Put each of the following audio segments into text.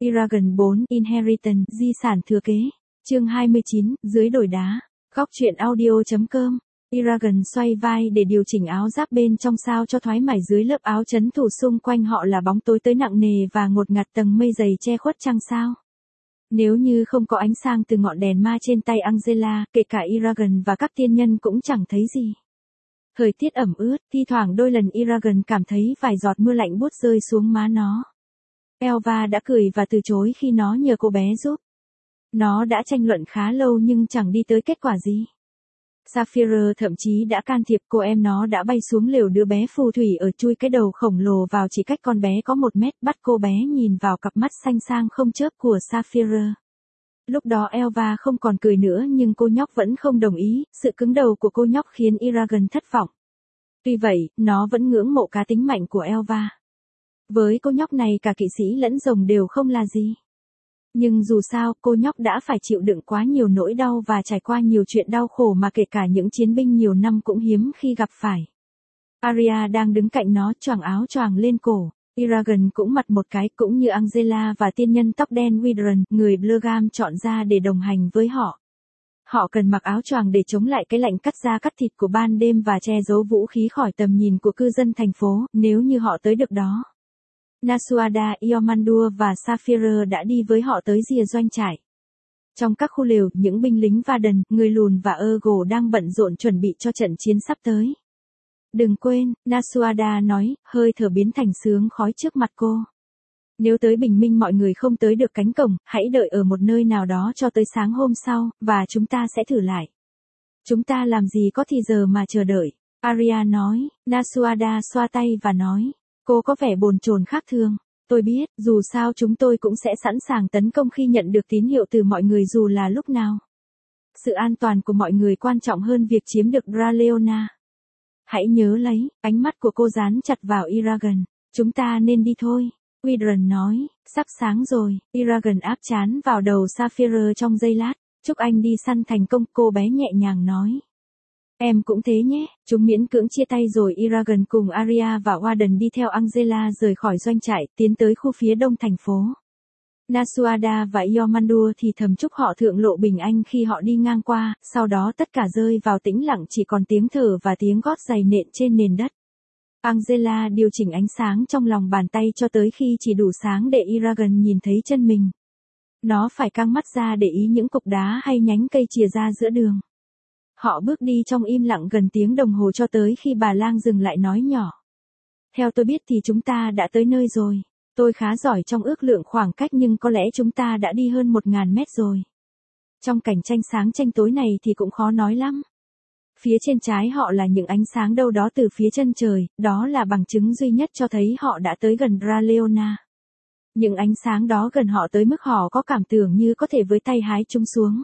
Eragon 4 Inheritance, di sản thừa kế. Chương 29, dưới đồi đá. Góc truyện audio.com. Eragon xoay vai để điều chỉnh áo giáp bên trong sao cho thoải mái dưới lớp áo trấn thủ xung quanh họ là bóng tối tới nặng nề và ngột ngạt tầng mây dày che khuất trăng sao. Nếu như không có ánh sáng từ ngọn đèn ma trên tay Angela, kể cả Eragon và các tiên nhân cũng chẳng thấy gì. Thời tiết ẩm ướt, thi thoảng đôi lần Eragon cảm thấy vài giọt mưa lạnh buốt rơi xuống má nó. Elva đã cười và từ chối khi nó nhờ cô bé giúp. Nó đã tranh luận khá lâu nhưng chẳng đi tới kết quả gì. Sapphire thậm chí đã can thiệp, cô em nó đã bay xuống lều đứa bé phù thủy ở chui cái đầu khổng lồ vào chỉ cách con bé có 1 mét, bắt cô bé nhìn vào cặp mắt xanh sang không chớp của Sapphire. Lúc đó Elva không còn cười nữa nhưng cô nhóc vẫn không đồng ý, sự cứng đầu của cô nhóc khiến Eragon thất vọng. Tuy vậy, nó vẫn ngưỡng mộ cá tính mạnh của Elva. Với cô nhóc này cả kỵ sĩ lẫn rồng đều không là gì. Nhưng dù sao, cô nhóc đã phải chịu đựng quá nhiều nỗi đau và trải qua nhiều chuyện đau khổ mà kể cả những chiến binh nhiều năm cũng hiếm khi gặp phải. Arya đang đứng cạnh nó choàng áo choàng lên cổ. Eragon cũng mặt một cái cũng như Angela và tiên nhân tóc đen Widron, người Blergam chọn ra để đồng hành với họ. Họ cần mặc áo choàng để chống lại cái lạnh cắt da cắt thịt của ban đêm và che giấu vũ khí khỏi tầm nhìn của cư dân thành phố, nếu như họ tới được đó. Nasuada, Iomandur và Sapphire đã đi với họ tới rìa doanh trại. Trong các khu lều, những binh lính Varden, người lùn và Ergo đang bận rộn chuẩn bị cho trận chiến sắp tới. Đừng quên, Nasuada nói, hơi thở biến thành sương khói trước mặt cô. Nếu tới bình minh mọi người không tới được cánh cổng, hãy đợi ở một nơi nào đó cho tới sáng hôm sau, và chúng ta sẽ thử lại. Chúng ta làm gì có thì giờ mà chờ đợi, Arya nói. Nasuada xoa tay và nói. Cô có vẻ bồn chồn khác thường. Tôi biết, dù sao chúng tôi cũng sẽ sẵn sàng tấn công khi nhận được tín hiệu từ mọi người dù là lúc nào. Sự an toàn của mọi người quan trọng hơn việc chiếm được Draleona. Hãy nhớ lấy, ánh mắt của cô dán chặt vào Eragon. Chúng ta nên đi thôi. Widron nói, sắp sáng rồi. Eragon áp trán vào đầu Sapphire trong giây lát. Chúc anh đi săn thành công, cô bé nhẹ nhàng nói. Em cũng thế nhé. Chúng miễn cưỡng chia tay rồi Eragon cùng Arya và Warden đi theo Angela rời khỏi doanh trại, tiến tới khu phía đông thành phố. Nasuada và Iomandur thì thầm chúc họ thượng lộ bình an khi họ đi ngang qua, sau đó tất cả rơi vào tĩnh lặng chỉ còn tiếng thở và tiếng gót giày nện trên nền đất. Angela điều chỉnh ánh sáng trong lòng bàn tay cho tới khi chỉ đủ sáng để Eragon nhìn thấy chân mình. Nó phải căng mắt ra để ý những cục đá hay nhánh cây chìa ra giữa đường. Họ bước đi trong im lặng gần tiếng đồng hồ cho tới khi bà lang dừng lại nói nhỏ. Theo tôi biết thì chúng ta đã tới nơi rồi. Tôi khá giỏi trong ước lượng khoảng cách nhưng có lẽ chúng ta đã đi hơn 1000 mét rồi. Trong cảnh tranh sáng tranh tối này thì cũng khó nói lắm. Phía trên trái họ là những ánh sáng đâu đó từ phía chân trời, đó là bằng chứng duy nhất cho thấy họ đã tới gần Draleona. Những ánh sáng đó gần họ tới mức họ có cảm tưởng như có thể với tay hái chúng xuống.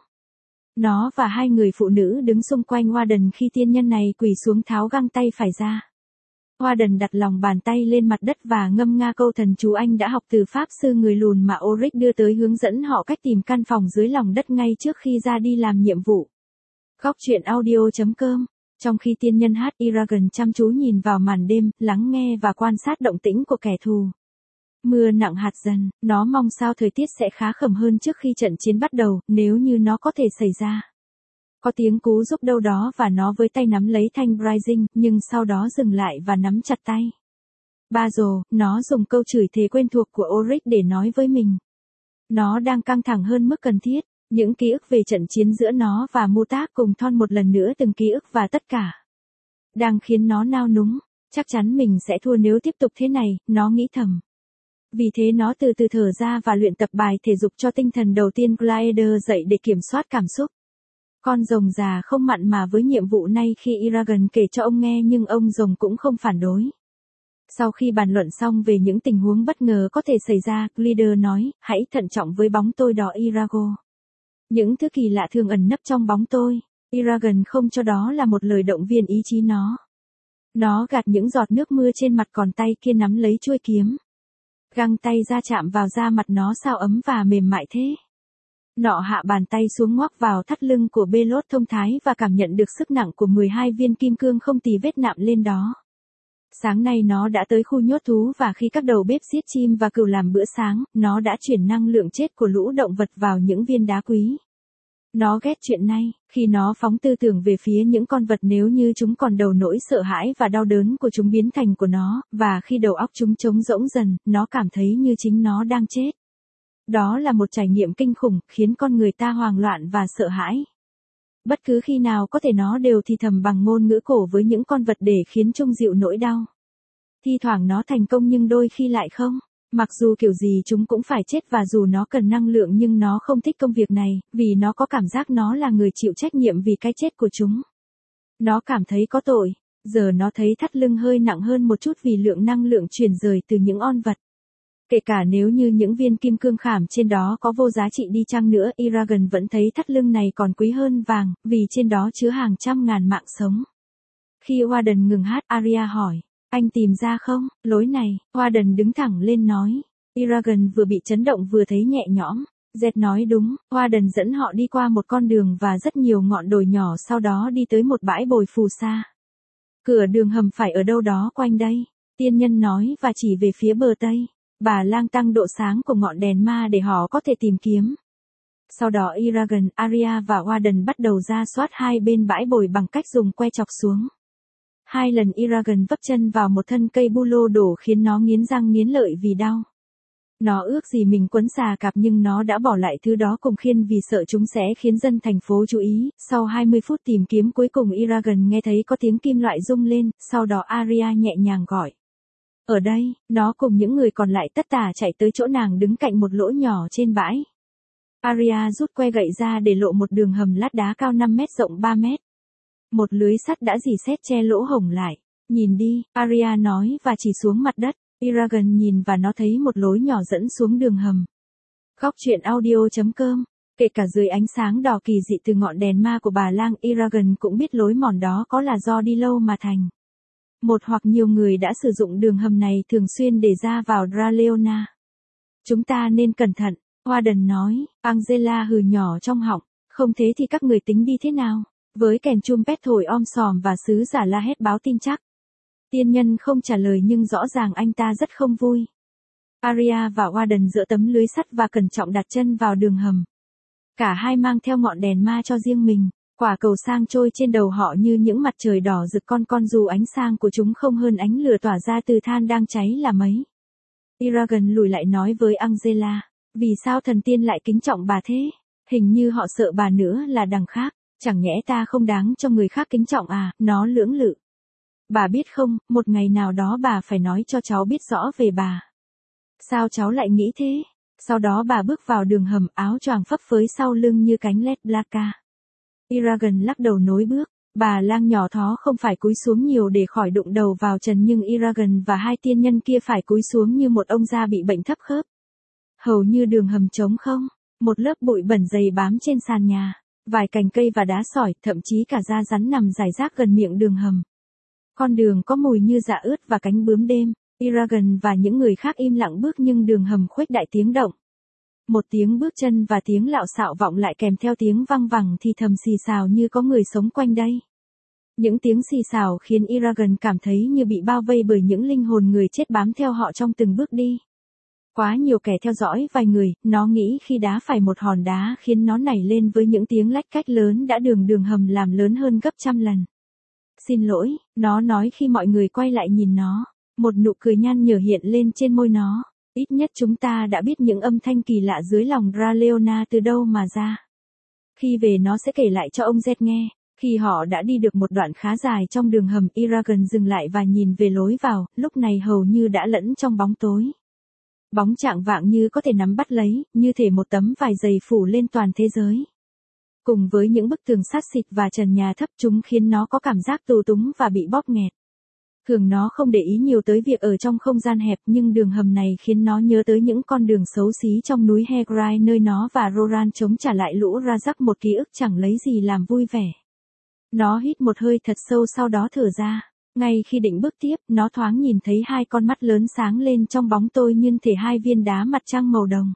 Nó và 2 người phụ nữ đứng xung quanh Warden khi tiên nhân này quỳ xuống tháo găng tay phải ra. Warden đặt lòng bàn tay lên mặt đất và ngâm nga câu thần chú anh đã học từ pháp sư người lùn mà Oric đưa tới hướng dẫn họ cách tìm căn phòng dưới lòng đất ngay trước khi ra đi làm nhiệm vụ. Góc truyện audio.com. Trong khi tiên nhân hát, Eragon chăm chú nhìn vào màn đêm, lắng nghe và quan sát động tĩnh của kẻ thù. Mưa nặng hạt dần, nó mong sao thời tiết sẽ khá khẩm hơn trước khi trận chiến bắt đầu, nếu như nó có thể xảy ra. Có tiếng cú giúp đâu đó và nó với tay nắm lấy thanh Rising, nhưng sau đó dừng lại và nắm chặt tay. Basil, nó dùng câu chửi thề quen thuộc của Oric để nói với mình. Nó đang căng thẳng hơn mức cần thiết, những ký ức về trận chiến giữa nó và Mutak cùng Thon một lần nữa từng ký ức và tất cả. Đang khiến nó nao núng, chắc chắn mình sẽ thua nếu tiếp tục thế này, nó nghĩ thầm. Vì thế nó từ từ thở ra và luyện tập bài thể dục cho tinh thần đầu tiên Glider dậy để kiểm soát cảm xúc. Con rồng già không mặn mà với nhiệm vụ này khi Eragon kể cho ông nghe nhưng ông rồng cũng không phản đối. Sau khi bàn luận xong về những tình huống bất ngờ có thể xảy ra, Glider nói, hãy thận trọng với bóng tôi đó Eragon. Những thứ kỳ lạ thường ẩn nấp trong bóng tôi. Eragon không cho đó là một lời động viên ý chí nó. Nó gạt những giọt nước mưa trên mặt còn tay kia nắm lấy chuôi kiếm. Găng tay ra chạm vào da mặt nó sao ấm và mềm mại thế. Nọ hạ bàn tay xuống ngoắc vào thắt lưng của Belot thông thái và cảm nhận được sức nặng của 12 viên kim cương không tì vết nạm lên đó. Sáng nay nó đã tới khu nhốt thú và khi các đầu bếp giết chim và cừu làm bữa sáng, nó đã chuyển năng lượng chết của lũ động vật vào những viên đá quý. Nó ghét chuyện này, khi nó phóng tư tưởng về phía những con vật nếu như chúng còn đầu nỗi sợ hãi và đau đớn của chúng biến thành của nó, và khi đầu óc chúng trống rỗng dần, nó cảm thấy như chính nó đang chết. Đó là một trải nghiệm kinh khủng, khiến con người ta hoang loạn và sợ hãi. Bất cứ khi nào có thể nó đều thì thầm bằng ngôn ngữ cổ với những con vật để khiến chúng dịu nỗi đau. Thi thoảng nó thành công nhưng đôi khi lại không. Mặc dù kiểu gì chúng cũng phải chết và dù nó cần năng lượng nhưng nó không thích công việc này, vì nó có cảm giác nó là người chịu trách nhiệm vì cái chết của chúng. Nó cảm thấy có tội. Giờ nó thấy thắt lưng hơi nặng hơn một chút vì lượng năng lượng truyền rời từ những on vật. Kể cả nếu như những viên kim cương khảm trên đó có vô giá trị đi chăng nữa, Eragon vẫn thấy thắt lưng này còn quý hơn vàng, vì trên đó chứa hàng trăm ngàn mạng sống. Khi Warden ngừng hát, Arya hỏi, anh tìm ra không, lối này, Warden đứng thẳng lên nói. Eragon vừa bị chấn động vừa thấy nhẹ nhõm. Zed nói đúng, Warden dẫn họ đi qua một con đường và rất nhiều ngọn đồi nhỏ sau đó đi tới một bãi bồi phù sa. Cửa đường hầm phải ở đâu đó quanh đây, tiên nhân nói và chỉ về phía bờ tây. Bà lang tăng độ sáng của ngọn đèn ma để họ có thể tìm kiếm. Sau đó Eragon, Arya và Warden bắt đầu ra soát hai bên bãi bồi bằng cách dùng que chọc xuống. 2 lần Eragon vấp chân vào một thân cây bu lô đổ khiến nó nghiến răng nghiến lợi vì đau. Nó ước gì mình quấn xà cạp nhưng nó đã bỏ lại thứ đó cùng khiên vì sợ chúng sẽ khiến dân thành phố chú ý. Sau 20 phút tìm kiếm cuối cùng Eragon nghe thấy có tiếng kim loại rung lên, sau đó Arya nhẹ nhàng gọi. Ở đây, nó cùng những người còn lại tất tả chạy tới chỗ nàng đứng cạnh một lỗ nhỏ trên bãi. Arya rút que gậy ra để lộ một đường hầm lát đá cao 5 mét rộng 3 mét. Một lưới sắt đã dì xét che lỗ hổng lại. Nhìn đi, Arya nói và chỉ xuống mặt đất. Eragon nhìn và nó thấy một lối nhỏ dẫn xuống đường hầm. Góc truyện audio.com. Kể cả dưới ánh sáng đỏ kỳ dị từ ngọn đèn ma của bà lang, Eragon cũng biết lối mòn đó có là do đi lâu mà thành. Một hoặc nhiều người đã sử dụng đường hầm này thường xuyên để ra vào Draleona. Chúng ta nên cẩn thận, Warden nói. Angela hừ nhỏ trong họng, không thế thì các người tính đi thế nào? Với kèn trumpet thổi om sòm và sứ giả la hét báo tin chắc. Tiên nhân không trả lời nhưng rõ ràng anh ta rất không vui. Arya và Warden dỡ tấm lưới sắt và cẩn trọng đặt chân vào đường hầm. Cả hai mang theo ngọn đèn ma cho riêng mình. Quả cầu sang trôi trên đầu họ như những mặt trời đỏ rực con dù ánh sáng của chúng không hơn ánh lửa tỏa ra từ than đang cháy là mấy. Eragon lùi lại nói với Angela, vì sao thần tiên lại kính trọng bà thế? Hình như họ sợ bà nữa là đằng khác, chẳng nhẽ ta không đáng cho người khác kính trọng à, nó lưỡng lự. Bà biết không, một ngày nào đó bà phải nói cho cháu biết rõ về bà. Sao cháu lại nghĩ thế? Sau đó bà bước vào đường hầm, áo choàng phấp phới sau lưng như cánh led Blacka. Eragon lắc đầu nối bước, bà lang nhỏ thó không phải cúi xuống nhiều để khỏi đụng đầu vào trần nhưng Eragon và hai tiên nhân kia phải cúi xuống như một ông già bị bệnh thấp khớp. Hầu như đường hầm trống không, một lớp bụi bẩn dày bám trên sàn nhà, vài cành cây và đá sỏi, thậm chí cả da rắn nằm rải rác gần miệng đường hầm. Con đường có mùi như dạ ướt và cánh bướm đêm. Eragon và những người khác im lặng bước nhưng đường hầm khuếch đại tiếng động. Một tiếng bước chân và tiếng lạo xạo vọng lại kèm theo tiếng văng vẳng thì thầm xì xào như có người sống quanh đây. Những tiếng xì xào khiến Eragon cảm thấy như bị bao vây bởi những linh hồn người chết bám theo họ trong từng bước đi. Quá nhiều kẻ theo dõi vài người, nó nghĩ khi đá phải một hòn đá khiến nó nảy lên với những tiếng lách cách lớn đã đường hầm làm lớn hơn gấp trăm lần. Xin lỗi, nó nói khi mọi người quay lại nhìn nó. Một nụ cười nhăn nhở hiện lên trên môi nó. Ít nhất chúng ta đã biết những âm thanh kỳ lạ dưới lòng Draleona từ đâu mà ra. Khi về nó sẽ kể lại cho ông Zed nghe. Khi họ đã đi được một đoạn khá dài trong đường hầm, Eragon dừng lại và nhìn về lối vào, lúc này hầu như đã lẫn trong bóng tối. Bóng trạng vạng như có thể nắm bắt lấy, như thể một tấm vải dày phủ lên toàn thế giới. Cùng với những bức tường sắt xịt và trần nhà thấp, chúng khiến nó có cảm giác tù túng và bị bóp nghẹt. Thường nó không để ý nhiều tới việc ở trong không gian hẹp nhưng đường hầm này khiến nó nhớ tới những con đường xấu xí trong núi Hegrai nơi nó và Roran chống trả lại lũ Rajak, một ký ức chẳng lấy gì làm vui vẻ. Nó hít một hơi thật sâu sau đó thở ra. Ngay khi định bước tiếp, nó thoáng nhìn thấy hai con mắt lớn sáng lên trong bóng tối như thể hai viên đá mặt trăng màu đồng.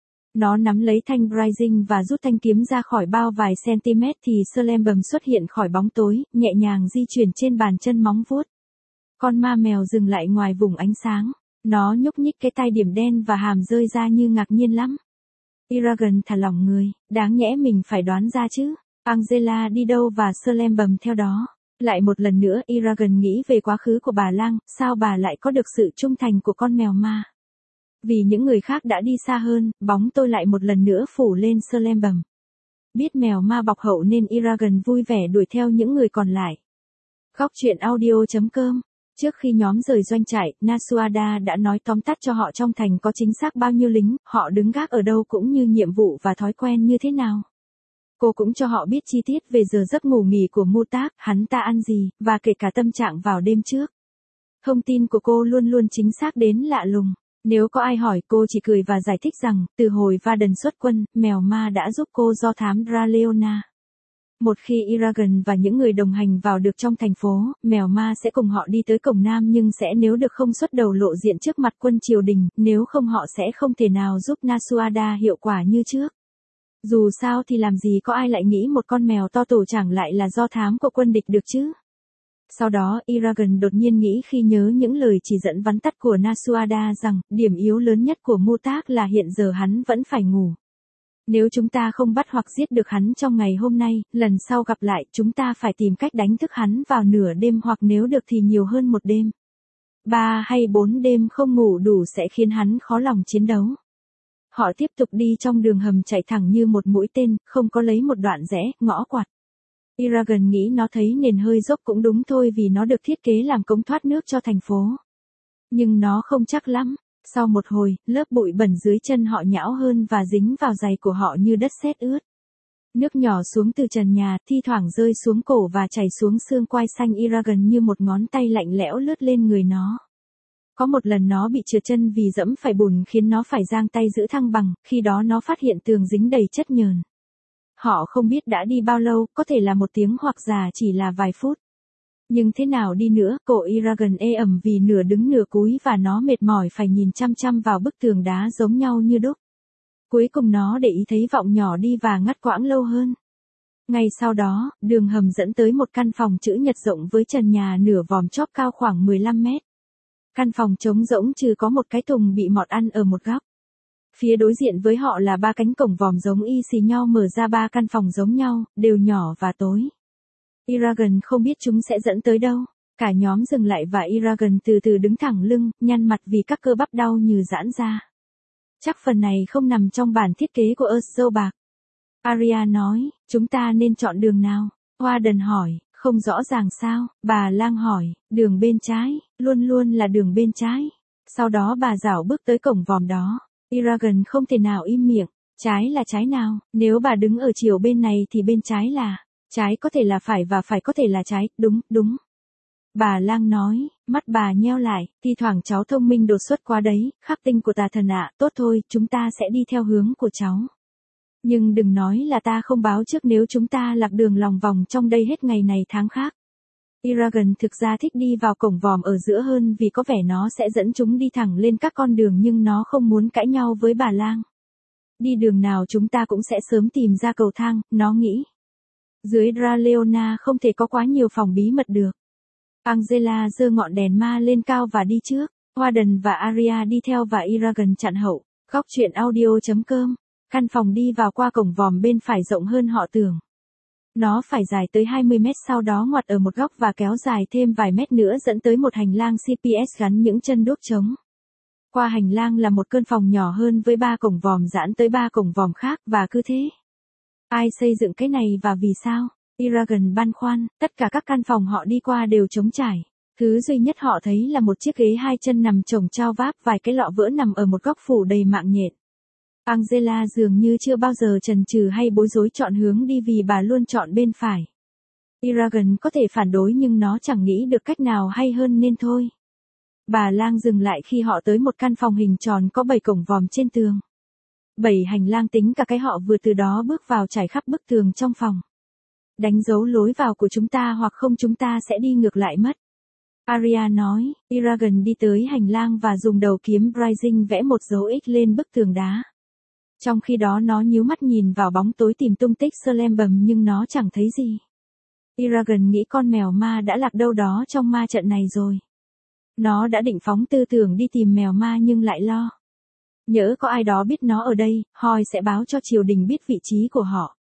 Nó nắm lấy thanh Rising và rút thanh kiếm ra khỏi bao vài cm thì Slembum xuất hiện khỏi bóng tối, nhẹ nhàng di chuyển trên bàn chân móng vuốt. Con ma mèo dừng lại ngoài vùng ánh sáng. Nó nhúc nhích cái tai điểm đen và hàm rơi ra như ngạc nhiên lắm. Eragon thả lỏng người, đáng nhẽ mình phải đoán ra chứ. Angela đi đâu và Salem bầm theo đó. Lại một lần nữa Eragon nghĩ về quá khứ của bà Lang, sao bà lại có được sự trung thành của con mèo ma. Vì những người khác đã đi xa hơn, bóng tôi lại một lần nữa phủ lên Salem bầm. Biết mèo ma bọc hậu nên Eragon vui vẻ đuổi theo những người còn lại. Góc truyện audio.com. Trước khi nhóm rời doanh trại, Nasuada đã nói tóm tắt cho họ trong thành có chính xác bao nhiêu lính, họ đứng gác ở đâu cũng như nhiệm vụ và thói quen như thế nào. Cô cũng cho họ biết chi tiết về giờ giấc ngủ nghỉ của Mutak, hắn ta ăn gì, và kể cả tâm trạng vào đêm trước. Thông tin của cô luôn luôn chính xác đến lạ lùng. Nếu có ai hỏi cô chỉ cười và giải thích rằng, từ hồi Varden xuất quân, mèo ma đã giúp cô do thám Draleona. Một khi Eragon và những người đồng hành vào được trong thành phố, mèo ma sẽ cùng họ đi tới cổng Nam nhưng sẽ nếu được không xuất đầu lộ diện trước mặt quân triều đình, nếu không họ sẽ không thể nào giúp Nasuada hiệu quả như trước. Dù sao thì làm gì có ai lại nghĩ một con mèo to tổ chẳng lại là do thám của quân địch được chứ. Sau đó Eragon đột nhiên nghĩ khi nhớ những lời chỉ dẫn vắn tắt của Nasuada rằng, điểm yếu lớn nhất của Mutak là hiện giờ hắn vẫn phải ngủ. Nếu chúng ta không bắt hoặc giết được hắn trong ngày hôm nay, lần sau gặp lại chúng ta phải tìm cách đánh thức hắn vào nửa đêm hoặc nếu được thì nhiều hơn một đêm. 3 hay 4 đêm không ngủ đủ sẽ khiến hắn khó lòng chiến đấu. Họ tiếp tục đi trong đường hầm chạy thẳng như một mũi tên, không có lấy một đoạn rẽ, ngõ quặt. Eragon nghĩ nó thấy nền hơi dốc cũng đúng thôi vì nó được thiết kế làm cống thoát nước cho thành phố. Nhưng nó không chắc lắm. Sau một hồi, lớp bụi bẩn dưới chân họ nhão hơn và dính vào giày của họ như đất sét ướt. Nước nhỏ xuống từ trần nhà, thi thoảng rơi xuống cổ và chảy xuống xương quai xanh Eragon như một ngón tay lạnh lẽo lướt lên người nó. Có một lần nó bị trượt chân vì dẫm phải bùn khiến nó phải giang tay giữ thăng bằng, khi đó nó phát hiện tường dính đầy chất nhờn. Họ không biết đã đi bao lâu, có thể là 1 tiếng hoặc già chỉ là vài phút. Nhưng thế nào đi nữa, cổ Eragon ê ẩm vì nửa đứng nửa cúi và nó mệt mỏi phải nhìn chăm chăm vào bức tường đá giống nhau như đúc. Cuối cùng nó để ý thấy vọng nhỏ đi và ngắt quãng lâu hơn. Ngay sau đó, đường hầm dẫn tới một căn phòng chữ nhật rộng với trần nhà nửa vòm chóp cao khoảng 15 mét. Căn phòng trống rỗng trừ có một cái thùng bị mọt ăn ở một góc. Phía đối diện với họ là 3 cánh cổng vòm giống y xì nhau mở ra 3 căn phòng giống nhau, đều nhỏ và tối. Eragon không biết chúng sẽ dẫn tới đâu. Cả nhóm dừng lại và Eragon từ từ đứng thẳng lưng, nhăn mặt vì các cơ bắp đau như giãn ra. Chắc phần này không nằm trong bản thiết kế của Earth bạc. Arya nói, chúng ta nên chọn đường nào? Warden hỏi, không rõ ràng sao? Bà Lang hỏi, đường bên trái, luôn luôn là đường bên trái. Sau đó bà dảo bước tới cổng vòm đó. Eragon không thể nào im miệng. Trái là trái nào? Nếu bà đứng ở chiều bên này thì bên trái là... Trái có thể là phải và phải có thể là trái, đúng, đúng. Bà Lang nói, mắt bà nheo lại, thi thoảng cháu thông minh đột xuất quá đấy, khắc tinh của tà thần ạ, tốt thôi, chúng ta sẽ đi theo hướng của cháu. Nhưng đừng nói là ta không báo trước nếu chúng ta lạc đường lòng vòng trong đây hết ngày này tháng khác. Eragon thực ra thích đi vào cổng vòm ở giữa hơn vì có vẻ nó sẽ dẫn chúng đi thẳng lên các con đường nhưng nó không muốn cãi nhau với bà Lang. Đi đường nào chúng ta cũng sẽ sớm tìm ra cầu thang, nó nghĩ. Dưới Draleona không thể có quá nhiều phòng bí mật được. Angela giơ ngọn đèn ma lên cao và đi trước. Warden và Arya đi theo và Eragon chặn hậu. Góc truyện audio.com. Căn phòng đi vào qua cổng vòm bên phải rộng hơn họ tưởng. Nó phải dài tới 20 mét sau đó ngoặt ở một góc và kéo dài thêm vài mét nữa dẫn tới một hành lang CPS gắn những chân đốt trống. Qua hành lang là một căn phòng nhỏ hơn với 3 cổng vòm giãn tới 3 cổng vòm khác và cứ thế. Ai xây dựng cái này và vì sao? Eragon băn khoăn, tất cả các căn phòng họ đi qua đều trống trải. Thứ duy nhất họ thấy là một chiếc ghế 2 chân nằm chồng chao váp vài cái lọ vỡ nằm ở một góc phủ đầy mạng nhện. Angela dường như chưa bao giờ chần chừ hay bối rối chọn hướng đi vì bà luôn chọn bên phải. Eragon có thể phản đối nhưng nó chẳng nghĩ được cách nào hay hơn nên thôi. Bà Lang dừng lại khi họ tới một căn phòng hình tròn có 7 cổng vòm trên tường. 7 hành lang tính cả cái họ vừa từ đó bước vào trải khắp bức tường trong phòng. Đánh dấu lối vào của chúng ta hoặc không chúng ta sẽ đi ngược lại mất. Arya nói, Eragon đi tới hành lang và dùng đầu kiếm Rising vẽ một dấu X lên bức tường đá. Trong khi đó nó nhíu mắt nhìn vào bóng tối tìm tung tích Salem bầm nhưng nó chẳng thấy gì. Eragon nghĩ con mèo ma đã lạc đâu đó trong ma trận này rồi. Nó đã định phóng tư tưởng đi tìm mèo ma nhưng lại lo. Nhỡ có ai đó biết nó ở đây, Hoi sẽ báo cho triều đình biết vị trí của họ.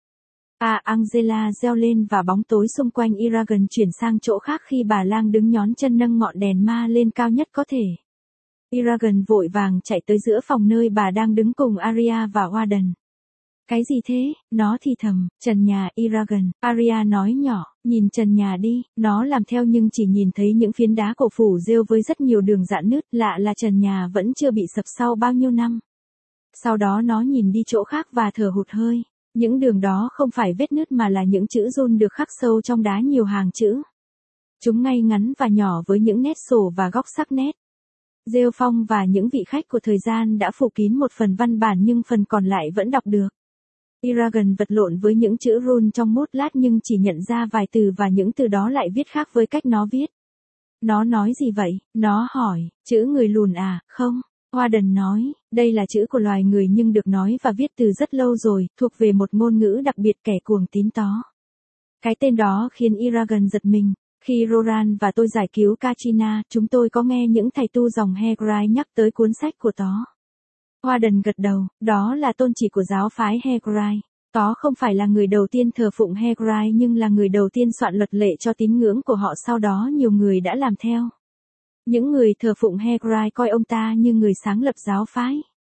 Angela reo lên và bóng tối xung quanh Eragon chuyển sang chỗ khác khi bà lang đứng nhón chân nâng ngọn đèn ma lên cao nhất có thể. Eragon vội vàng chạy tới giữa phòng nơi bà đang đứng cùng Arya và Warden. Cái gì thế? Nó thì thầm, trần nhà Eragon, Arya nói nhỏ, nhìn trần nhà đi, nó làm theo nhưng chỉ nhìn thấy những phiến đá cổ phủ rêu với rất nhiều đường rạn nứt, lạ là trần nhà vẫn chưa bị sập sau bao nhiêu năm. Sau đó nó nhìn đi chỗ khác và thở hụt hơi. Những đường đó không phải vết nứt mà là những chữ run được khắc sâu trong đá nhiều hàng chữ. Chúng ngay ngắn và nhỏ với những nét sổ và góc sắc nét. Rêu Phong và những vị khách của thời gian đã phủ kín một phần văn bản nhưng phần còn lại vẫn đọc được. Eragon vật lộn với những chữ run trong một lát nhưng chỉ nhận ra vài từ và những từ đó lại viết khác với cách nó viết. Nó nói gì vậy? Nó hỏi, chữ người lùn à? Không. Warden nói, đây là chữ của loài người nhưng được nói và viết từ rất lâu rồi, thuộc về một ngôn ngữ đặc biệt kẻ cuồng tín tó. Cái tên đó khiến Eragon giật mình. Khi Roran và tôi giải cứu Katrina, chúng tôi có nghe những thầy tu dòng Hegrai nhắc tới cuốn sách của Tó. Warden gật đầu, đó là tôn chỉ của giáo phái Hegrai. Tó không phải là người đầu tiên thờ phụng Hegrai nhưng là người đầu tiên soạn luật lệ cho tín ngưỡng của họ, sau đó nhiều người đã làm theo. Những người thờ phụng Hegrai coi ông ta như người sáng lập giáo phái.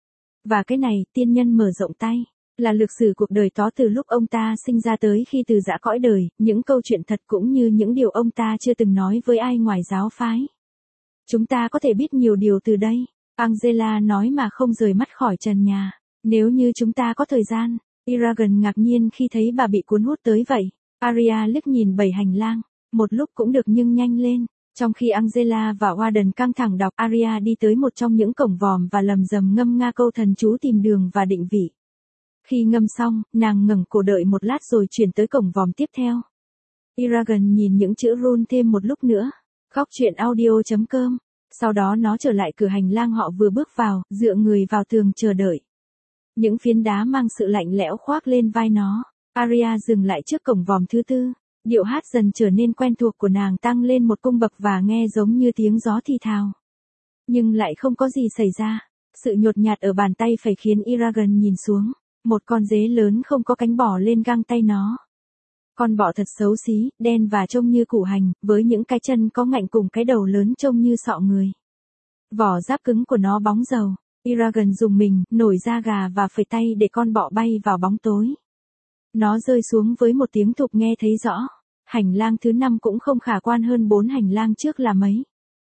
Và cái này, tiên nhân mở rộng tay, là lược sử cuộc đời Tó từ lúc ông ta sinh ra tới khi từ giã cõi đời, những câu chuyện thật cũng như những điều ông ta chưa từng nói với ai ngoài giáo phái. Chúng ta có thể biết nhiều điều từ đây, Angela nói mà không rời mắt khỏi trần nhà. Nếu như chúng ta có thời gian. Eragon ngạc nhiên khi thấy bà bị cuốn hút tới vậy. Arya liếc nhìn bảy hành lang, một lúc cũng được nhưng nhanh lên. Trong khi Angela và Warden căng thẳng đọc, Arya đi tới một trong những cổng vòm và lầm rầm ngâm nga câu thần chú tìm đường và định vị. Khi ngâm xong, nàng ngẩng cổ đợi một lát rồi chuyển tới cổng vòm tiếp theo. Eragon nhìn những chữ run thêm một lúc nữa. Góc truyện audio.com. Sau đó nó trở lại cửa hành lang họ vừa bước vào, dựa người vào tường chờ đợi. Những phiến đá mang sự lạnh lẽo khoác lên vai nó. Arya dừng lại trước cổng vòm thứ tư. Điệu hát dần trở nên quen thuộc của nàng tăng lên một cung bậc và nghe giống như tiếng gió thì thào. Nhưng lại không có gì xảy ra. Sự nhột nhạt ở bàn tay phải khiến Eragon nhìn xuống. Một con dế lớn không có cánh bò lên găng tay nó. Con bọ thật xấu xí, đen và trông như củ hành, với những cái chân có ngạnh cùng cái đầu lớn trông như sọ người. Vỏ giáp cứng của nó bóng dầu. Eragon dùng mình, nổi da gà và phẩy tay để con bọ bay vào bóng tối. Nó rơi xuống với một tiếng thục nghe thấy rõ. Hành lang thứ 5 cũng không khả quan hơn 4 hành lang trước là mấy.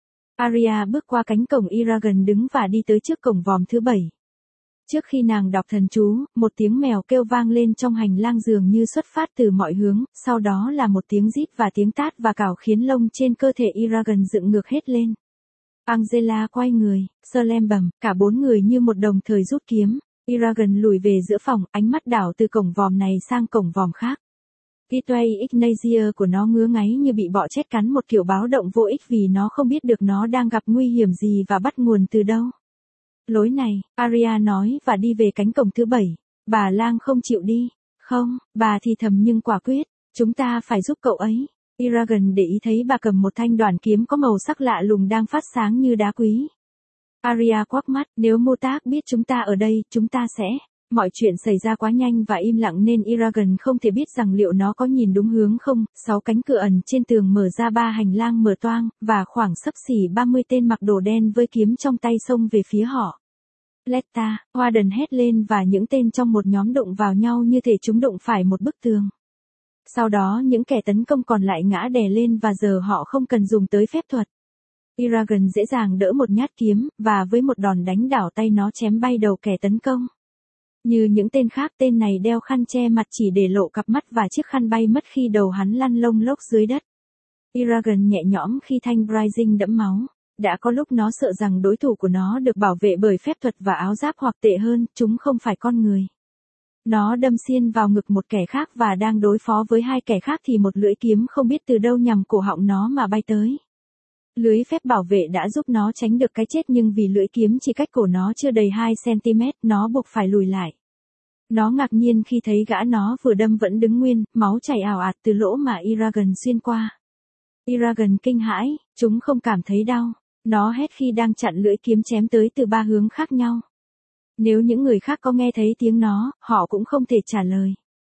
Arya bước qua cánh cổng, Eragon đứng và đi tới trước cổng vòm thứ 7. Trước khi nàng đọc thần chú, một tiếng mèo kêu vang lên trong hành lang dường như xuất phát từ mọi hướng, sau đó là một tiếng rít và tiếng tát và cào khiến lông trên cơ thể Eragon dựng ngược hết lên. Angela quay người, Salem bẩm, cả 4 người như một đồng thời rút kiếm. Eragon lùi về giữa phòng, ánh mắt đảo từ cổng vòm này sang cổng vòm khác. Gateway Ignatius của nó ngứa ngáy như bị bọ chết cắn, một kiểu báo động vô ích vì nó không biết được nó đang gặp nguy hiểm gì và bắt nguồn từ đâu. Lối này, Arya nói và đi về cánh cổng thứ 7. Bà lang không chịu đi. Không, bà thì thầm nhưng quả quyết. Chúng ta phải giúp cậu ấy. Eragon để ý thấy bà cầm một thanh đoản kiếm có màu sắc lạ lùng đang phát sáng như đá quý. Arya quắc mắt, nếu Motak biết chúng ta ở đây, chúng ta sẽ. Mọi chuyện xảy ra quá nhanh và im lặng nên Eragon không thể biết rằng liệu nó có nhìn đúng hướng không. 6 cánh cửa ẩn trên tường mở ra, 3 hành lang mở toang, và khoảng xấp xỉ 30 tên mặc đồ đen với kiếm trong tay xông về phía họ. Letta, Warden hét lên và những tên trong một nhóm đụng vào nhau như thể chúng đụng phải một bức tường. Sau đó những kẻ tấn công còn lại ngã đè lên và giờ họ không cần dùng tới phép thuật. Eragon dễ dàng đỡ một nhát kiếm, và với một đòn đánh đảo tay nó chém bay đầu kẻ tấn công. Như những tên khác, tên này đeo khăn che mặt chỉ để lộ cặp mắt và chiếc khăn bay mất khi đầu hắn lăn lông lốc dưới đất. Eragon nhẹ nhõm khi thanh Rising đẫm máu. Đã có lúc nó sợ rằng đối thủ của nó được bảo vệ bởi phép thuật và áo giáp, hoặc tệ hơn, chúng không phải con người. Nó đâm xiên vào ngực một kẻ khác và đang đối phó với 2 kẻ khác thì một lưỡi kiếm không biết từ đâu nhằm cổ họng nó mà bay tới. Lưới phép bảo vệ đã giúp nó tránh được cái chết nhưng vì lưỡi kiếm chỉ cách cổ nó chưa đầy 2 cm, nó buộc phải lùi lại. Nó ngạc nhiên khi thấy gã nó vừa đâm vẫn đứng nguyên, máu chảy ào ạt từ lỗ mà Eragon xuyên qua. Eragon kinh hãi, chúng không cảm thấy đau. Nó hét khi đang chặn lưỡi kiếm chém tới từ 3 hướng khác nhau. Nếu những người khác có nghe thấy tiếng nó, họ cũng không thể trả lời.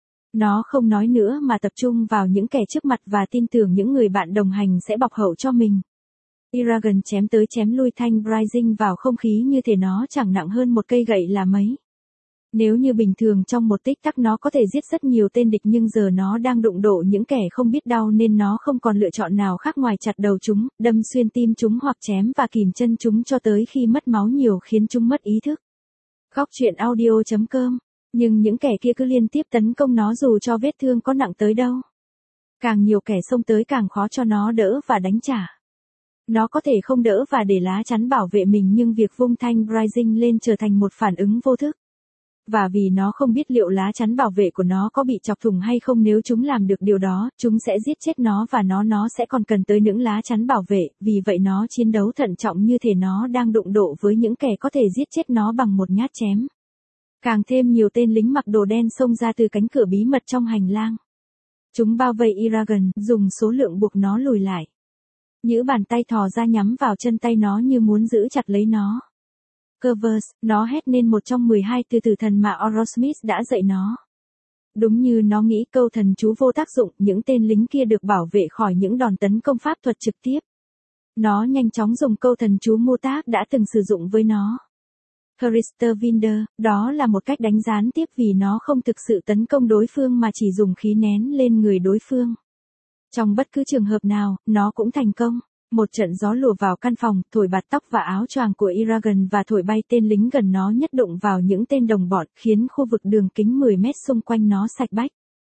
Nó không nói nữa mà tập trung vào những kẻ trước mặt và tin tưởng những người bạn đồng hành sẽ bọc hậu cho mình. Eragon chém tới chém lui thanh Rising vào không khí như thể nó chẳng nặng hơn một cây gậy là mấy. Nếu như bình thường trong một tích tắc nó có thể giết rất nhiều tên địch nhưng giờ nó đang đụng độ những kẻ không biết đau nên nó không còn lựa chọn nào khác ngoài chặt đầu chúng, đâm xuyên tim chúng hoặc chém và kìm chân chúng cho tới khi mất máu nhiều khiến chúng mất ý thức. Góc truyện audio.com. Nhưng những kẻ kia cứ liên tiếp tấn công nó dù cho vết thương có nặng tới đâu. Càng nhiều kẻ xông tới càng khó cho nó đỡ và đánh trả. Nó có thể không đỡ và để lá chắn bảo vệ mình nhưng việc vung thanh Rising lên trở thành một phản ứng vô thức. Và vì nó không biết liệu lá chắn bảo vệ của nó có bị chọc thủng hay không, nếu chúng làm được điều đó, chúng sẽ giết chết nó và nó sẽ còn cần tới những lá chắn bảo vệ, vì vậy nó chiến đấu thận trọng như thể nó đang đụng độ với những kẻ có thể giết chết nó bằng một nhát chém. Càng thêm nhiều tên lính mặc đồ đen xông ra từ cánh cửa bí mật trong hành lang. Chúng bao vây Eragon, dùng số lượng buộc nó lùi lại. Những bàn tay thò ra nhắm vào chân tay nó như muốn giữ chặt lấy nó. Covers, nó hét nên một trong 12 từ tử thần mà Orosmith đã dạy nó. Đúng như nó nghĩ, câu thần chú vô tác dụng, những tên lính kia được bảo vệ khỏi những đòn tấn công pháp thuật trực tiếp. Nó nhanh chóng dùng câu thần chú mô tác đã từng sử dụng với nó. Christer Winder, đó là một cách đánh gián tiếp vì nó không thực sự tấn công đối phương mà chỉ dùng khí nén lên người đối phương. Trong bất cứ trường hợp nào, nó cũng thành công. Một trận gió lùa vào căn phòng, thổi bạt tóc và áo choàng của Eragon và thổi bay tên lính gần nó nhất đụng vào những tên đồng bọn, khiến khu vực đường kính 10 mét xung quanh nó sạch bách.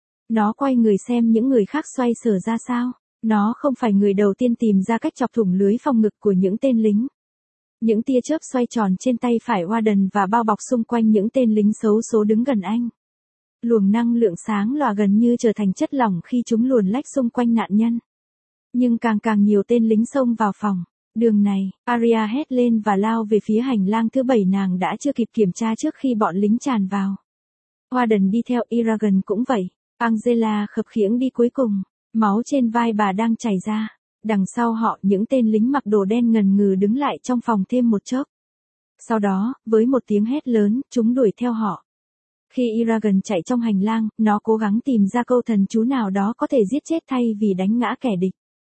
Nó quay người xem những người khác xoay sở ra sao. Nó không phải người đầu tiên tìm ra cách chọc thủng lưới phòng ngực của những tên lính. Những tia chớp xoay tròn trên tay phải Warden và bao bọc xung quanh những tên lính xấu số đứng gần anh. Luồng năng lượng sáng lòa gần như trở thành chất lỏng khi chúng luồn lách xung quanh nạn nhân. Nhưng càng nhiều tên lính xông vào phòng. Đường này, Arya hét lên và lao về phía hành lang thứ 7, nàng đã chưa kịp kiểm tra trước khi bọn lính tràn vào. Warden đi theo, Eragon cũng vậy. Angela khập khiễng đi cuối cùng. Máu trên vai bà đang chảy ra. Đằng sau họ, những tên lính mặc đồ đen ngần ngừ đứng lại trong phòng thêm một chốc. Sau đó, với một tiếng hét lớn, chúng đuổi theo họ. Khi Eragon chạy trong hành lang, nó cố gắng tìm ra câu thần chú nào đó có thể giết chết thay vì đánh ngã kẻ địch.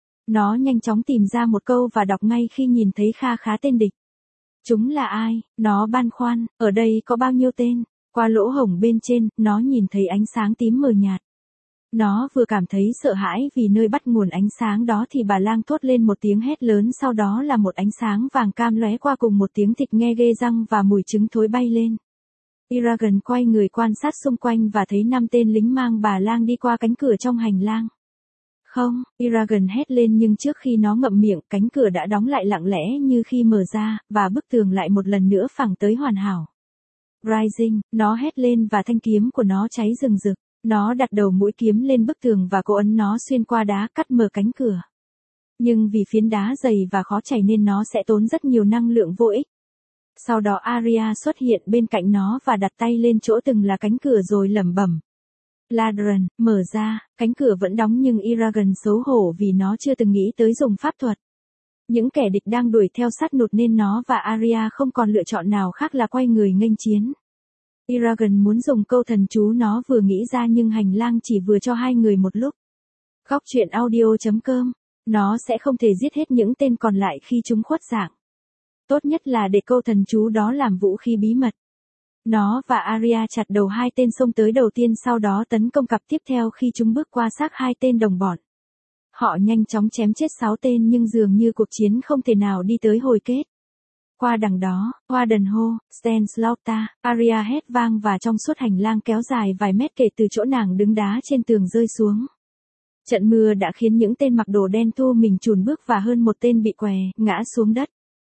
Nó nhanh chóng tìm ra một câu và đọc ngay khi nhìn thấy kha khá tên địch. Chúng là ai? Nó băn khoăn, ở đây có bao nhiêu tên? Qua lỗ hổng bên trên, nó nhìn thấy ánh sáng tím mờ nhạt. Nó vừa cảm thấy sợ hãi vì nơi bắt nguồn ánh sáng đó thì bà lang thốt lên một tiếng hét lớn, sau đó là một ánh sáng vàng cam lóe qua cùng một tiếng thịt nghe ghê răng và mùi trứng thối bay lên. Eragon quay người quan sát xung quanh và thấy 5 tên lính mang bà lang đi qua cánh cửa trong hành lang. Không, Eragon hét lên nhưng trước khi nó ngậm miệng, cánh cửa đã đóng lại lặng lẽ như khi mở ra, và bức tường lại một lần nữa phẳng tới hoàn hảo. Rising, nó hét lên và thanh kiếm của nó cháy rừng rực. Nó đặt đầu mũi kiếm lên bức tường và cố ấn nó xuyên qua đá cắt mở cánh cửa. Nhưng vì phiến đá dày và khó chảy nên nó sẽ tốn rất nhiều năng lượng vô ích. Sau đó Arya xuất hiện bên cạnh nó và đặt tay lên chỗ từng là cánh cửa rồi lẩm bẩm. Ladron, mở ra, cánh cửa vẫn đóng nhưng Eragon xấu hổ vì nó chưa từng nghĩ tới dùng pháp thuật. Những kẻ địch đang đuổi theo sát nụt nên nó và Arya không còn lựa chọn nào khác là quay người nghênh chiến. Eragon muốn dùng câu thần chú nó vừa nghĩ ra nhưng hành lang chỉ vừa cho 2 người một lúc. Góc truyện audio.com. Nó sẽ không thể giết hết những tên còn lại khi chúng khuất dạng. Tốt nhất là để câu thần chú đó làm vũ khí bí mật. Nó và Arya chặt đầu 2 tên xông tới đầu tiên, sau đó tấn công cặp tiếp theo khi chúng bước qua xác 2 tên đồng bọn. Họ nhanh chóng chém chết 6 tên nhưng dường như cuộc chiến không thể nào đi tới hồi kết. Qua đằng đó, Warden hô, Stand Slaughter, Arya hét vang và trong suốt hành lang kéo dài vài mét kể từ chỗ nàng đứng đá trên tường rơi xuống. Trận mưa đã khiến những tên mặc đồ đen thu mình chùn bước và hơn một tên bị què, ngã xuống đất.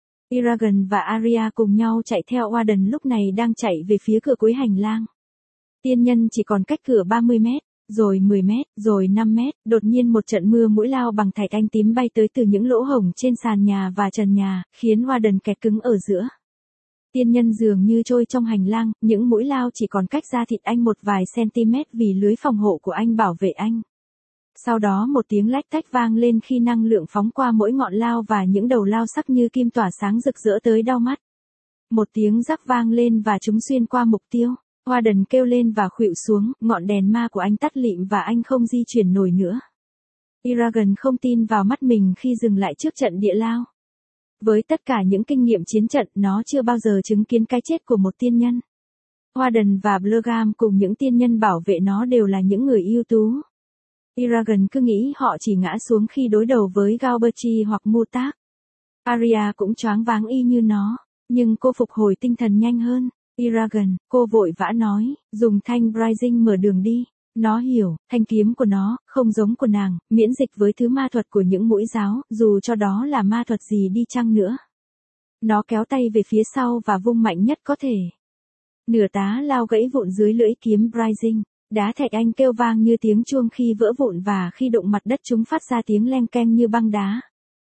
Eragon và Arya cùng nhau chạy theo Warden lúc này đang chạy về phía cửa cuối hành lang. Tiên nhân chỉ còn cách cửa 30 mét, rồi 10 mét, rồi 5 mét, đột nhiên một trận mưa mũi lao bằng thạch anh tím bay tới từ những lỗ hổng trên sàn nhà và trần nhà, khiến Warden kẹt cứng ở giữa. Tiên nhân dường như trôi trong hành lang, những mũi lao chỉ còn cách da thịt anh một vài centimet vì lưới phòng hộ của anh bảo vệ anh. Sau đó một tiếng lách tách vang lên khi năng lượng phóng qua mỗi ngọn lao và những đầu lao sắc như kim tỏa sáng rực rỡ tới đau mắt. Một tiếng rắc vang lên và chúng xuyên qua mục tiêu. Warden kêu lên và khuỵu xuống, ngọn đèn ma của anh tắt lịm và anh không di chuyển nổi nữa. Eragon không tin vào mắt mình khi dừng lại trước trận địa lao. Với tất cả những kinh nghiệm chiến trận, nó chưa bao giờ chứng kiến cái chết của một tiên nhân. Warden và Bluegam cùng những tiên nhân bảo vệ nó đều là những người ưu tú. Eragon cứ nghĩ họ chỉ ngã xuống khi đối đầu với Galberti hoặc Mutak. Arya cũng choáng váng y như nó, nhưng cô phục hồi tinh thần nhanh hơn. Eragon, cô vội vã nói, dùng thanh Rising mở đường đi. Nó hiểu, thanh kiếm của nó, không giống của nàng, miễn dịch với thứ ma thuật của những mũi giáo, dù cho đó là ma thuật gì đi chăng nữa. Nó kéo tay về phía sau và vung mạnh nhất có thể. Nửa tá lao gãy vụn dưới lưỡi kiếm Rising. Đá thạch anh kêu vang như tiếng chuông khi vỡ vụn và khi đụng mặt đất chúng phát ra tiếng leng keng như băng đá.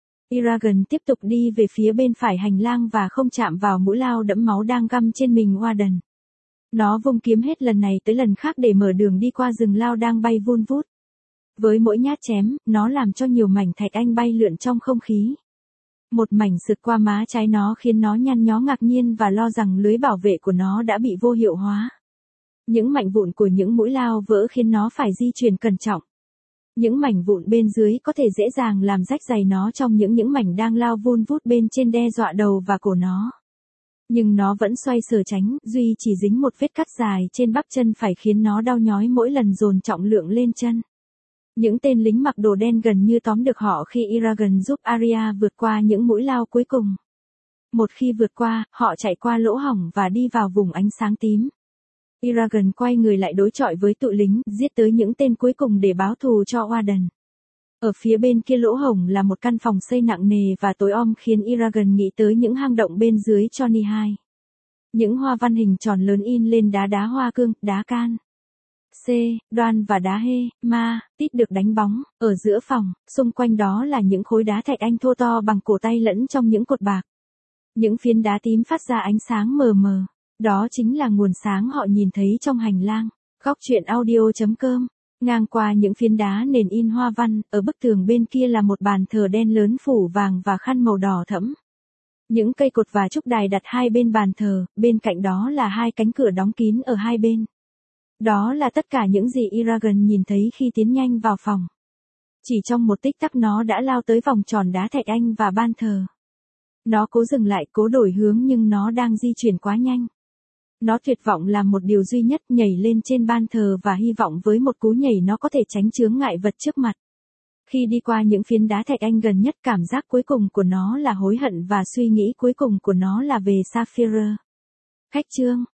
Eragon tiếp tục đi về phía bên phải hành lang và không chạm vào mũi lao đẫm máu đang găm trên mình Warden. Nó vung kiếm hết lần này tới lần khác để mở đường đi qua rừng lao đang bay vun vút. Với mỗi nhát chém, nó làm cho nhiều mảnh thạch anh bay lượn trong không khí. Một mảnh sượt qua má trái nó khiến nó nhăn nhó ngạc nhiên và lo rằng lưới bảo vệ của nó đã bị vô hiệu hóa. Những mảnh vụn của những mũi lao vỡ khiến nó phải di chuyển cẩn trọng. Những mảnh vụn bên dưới có thể dễ dàng làm rách giày nó trong những mảnh đang lao vun vút bên trên đe dọa đầu và cổ nó. Nhưng nó vẫn xoay sở tránh, duy chỉ dính một vết cắt dài trên bắp chân phải khiến nó đau nhói mỗi lần dồn trọng lượng lên chân. Những tên lính mặc đồ đen gần như tóm được họ khi Eragon giúp Arya vượt qua những mũi lao cuối cùng. Một khi vượt qua, họ chạy qua lỗ hổng và đi vào vùng ánh sáng tím. Eragon quay người lại đối chọi với tụi lính, giết tới những tên cuối cùng để báo thù cho Warden. Ở phía bên kia lỗ hổng là một căn phòng xây nặng nề và tối om khiến Eragon nghĩ tới những hang động bên dưới Choni 2. Những hoa văn hình tròn lớn in lên đá hoa cương, đá can. Đoan và đá hê, ma, tít được đánh bóng, ở giữa phòng, xung quanh đó là những khối đá thạch anh thô to bằng cổ tay lẫn trong những cột bạc. Những phiến đá tím phát ra ánh sáng mờ mờ. Đó chính là nguồn sáng họ nhìn thấy trong hành lang. Góc truyện audio.com. Ngang qua những phiến đá nền in hoa văn, ở bức tường bên kia là một bàn thờ đen lớn phủ vàng và khăn màu đỏ thẫm. Những cây cột và trúc đài đặt hai bên bàn thờ, bên cạnh đó là hai cánh cửa đóng kín ở hai bên. Đó là tất cả những gì Eragon nhìn thấy khi tiến nhanh vào phòng. Chỉ trong một tích tắc nó đã lao tới vòng tròn đá thạch anh và ban thờ. Nó cố dừng lại, cố đổi hướng nhưng nó đang di chuyển quá nhanh. Nó tuyệt vọng làm một điều duy nhất, nhảy lên trên ban thờ và hy vọng với một cú nhảy nó có thể tránh chướng ngại vật trước mặt. Khi đi qua những phiến đá thạch anh gần nhất, cảm giác cuối cùng của nó là hối hận và suy nghĩ cuối cùng của nó là về Sapphire. Khách chương